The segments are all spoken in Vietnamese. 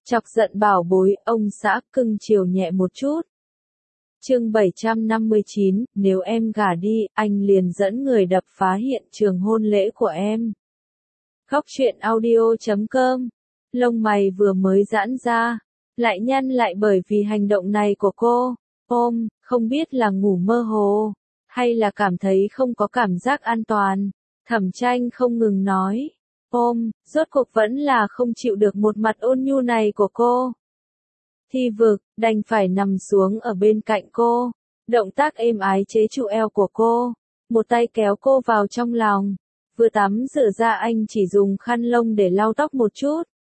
Chọc giận bảo bối, ông xã cưng chiều nhẹ một chút. Chương 759, nếu em gả đi, anh liền dẫn người đập phá hiện trường hôn lễ của em. Góc truyện audio.com. Lông mày vừa mới giãn ra, lại nhăn lại bởi vì hành động này của cô. Không biết là ngủ mơ hồ, hay là cảm thấy không có cảm giác an toàn. Thẩm Tranh không ngừng nói. Rốt cuộc vẫn là không chịu được một mặt ôn nhu này của cô. Thi Vực đành phải nằm xuống ở bên cạnh cô, động tác êm ái chế trụ eo của cô, một tay kéo cô vào trong lòng. Vừa tắm rửa ra anh chỉ dùng khăn lông để lau tóc một chút.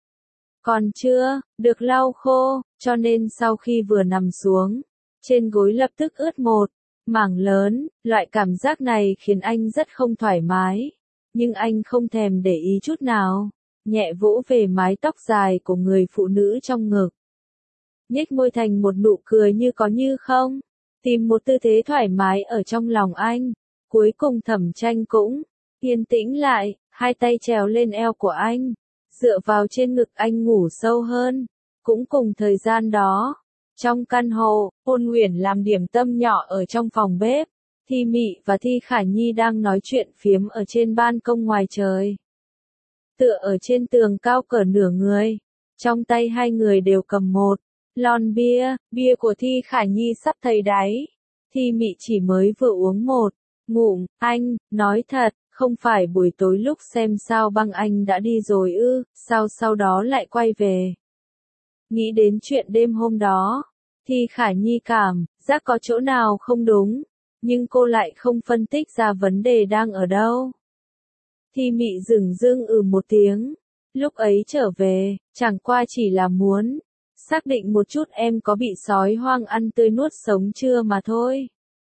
Còn chưa được lau khô, cho nên sau khi vừa nằm xuống, trên gối lập tức ướt một mảng lớn. Loại cảm giác này khiến anh rất không thoải mái, nhưng anh không thèm để ý chút nào, nhẹ vỗ về mái tóc dài của người phụ nữ trong ngực. Nhếch môi thành một nụ cười như có như không, tìm một tư thế thoải mái ở trong lòng anh. Cuối cùng Thẩm Tranh cũng yên tĩnh lại, hai tay trèo lên eo của anh, dựa vào trên ngực anh ngủ sâu hơn. Cũng cùng thời gian đó, trong căn hộ, Ôn Uyển làm điểm tâm nhỏ ở trong phòng bếp. Thi Mị và Thi Khả Nhi đang nói chuyện phiếm ở trên ban công ngoài trời. Tựa ở trên tường cao cỡ nửa người, trong tay hai người đều cầm một lon bia của Thi Khả Nhi sắp thấy đáy. Thi Mị chỉ mới vừa uống một ngụm. Anh, nói thật, không phải buổi tối lúc xem sao băng anh đã đi rồi ư, sao sau đó lại quay về. Nghĩ đến chuyện đêm hôm đó, Thi Khả Nhi cảm giác có chỗ nào không đúng, nhưng cô lại không phân tích ra vấn đề đang ở đâu. Thi Mị dửng dưng một tiếng, lúc ấy trở về, chẳng qua chỉ là muốn xác định một chút em có bị sói hoang ăn tươi nuốt sống chưa mà thôi.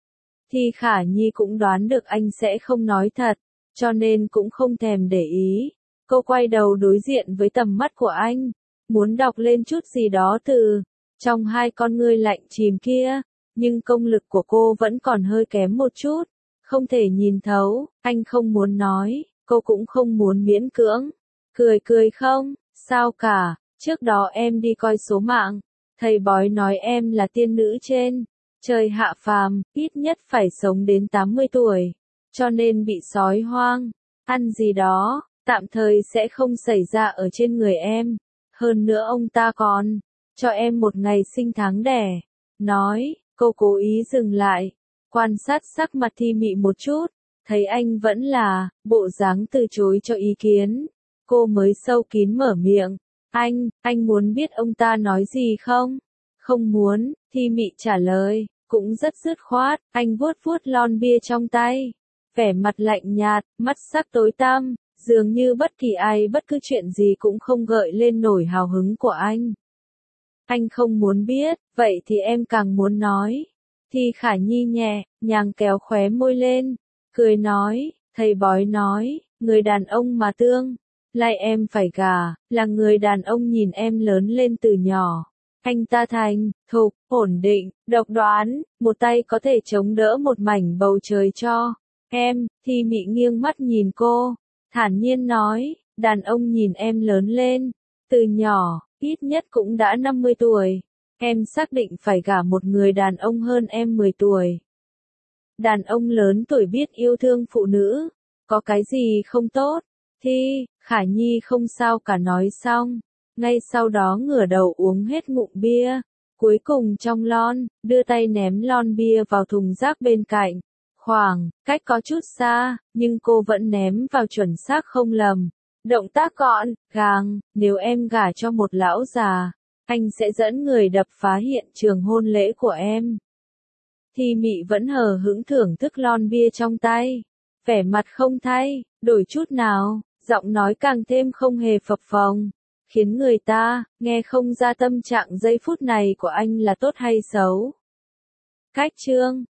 Thi Khả Nhi cũng đoán được anh sẽ không nói thật, cho nên cũng không thèm để ý. Cô quay đầu đối diện với tầm mắt của anh, muốn đọc lên chút gì đó từ trong hai con ngươi lạnh chìm kia, nhưng công lực của cô vẫn còn hơi kém một chút, không thể nhìn thấu. Anh không muốn nói, cô cũng không muốn miễn cưỡng. Cười không, sao cả, trước đó em đi coi số mạng, thầy bói nói em là tiên nữ trên trời hạ phàm, ít nhất phải sống đến 80 tuổi, cho nên bị sói hoang ăn gì đó, tạm thời sẽ không xảy ra ở trên người em. Hơn nữa ông ta còn cho em một ngày sinh tháng đẻ. Nói, cô cố ý dừng lại, quan sát sắc mặt Thi Mị một chút, thấy anh vẫn là bộ dáng từ chối cho ý kiến. Cô mới sâu kín mở miệng. Anh muốn biết ông ta nói gì không? Không muốn, Thi Mị trả lời, cũng rất dứt khoát. Anh vuốt vuốt lon bia trong tay, vẻ mặt lạnh nhạt, mắt sắc tối tăm, dường như bất kỳ ai bất cứ chuyện gì cũng không gợi lên nổi hào hứng của anh. Anh không muốn biết, vậy thì em càng muốn nói. Thi Khả Nhi nhẹ nhàng kéo khóe môi lên, cười nói, thầy bói nói, người đàn ông mà tương lai em phải gả, là người đàn ông nhìn em lớn lên từ nhỏ. Anh ta thành thục, ổn định, độc đoán, một tay có thể chống đỡ một mảnh bầu trời cho em. Thi Mị nghiêng mắt nhìn cô, thản nhiên nói, đàn ông nhìn em lớn lên từ nhỏ, ít nhất cũng đã 50 tuổi. Em xác định phải gả một người đàn ông hơn em 10 tuổi. Đàn ông lớn tuổi biết yêu thương phụ nữ, có cái gì không tốt? Thi Khả Nhi không sao cả nói xong, ngay sau đó ngửa đầu uống hết ngụm bia, cuối cùng trong lon, đưa tay ném lon bia vào thùng rác bên cạnh. Khoảng cách có chút xa, nhưng cô vẫn ném vào chuẩn xác không lầm. Động tác gọn gàng, nếu em gả cho một lão già, anh sẽ dẫn người đập phá hiện trường hôn lễ của em. Thi Mị vẫn hờ hững thưởng thức lon bia trong tay, vẻ mặt không thay đổi chút nào, giọng nói càng thêm không hề phập phồng, khiến người ta nghe không ra tâm trạng giây phút này của anh là tốt hay xấu. Cách chương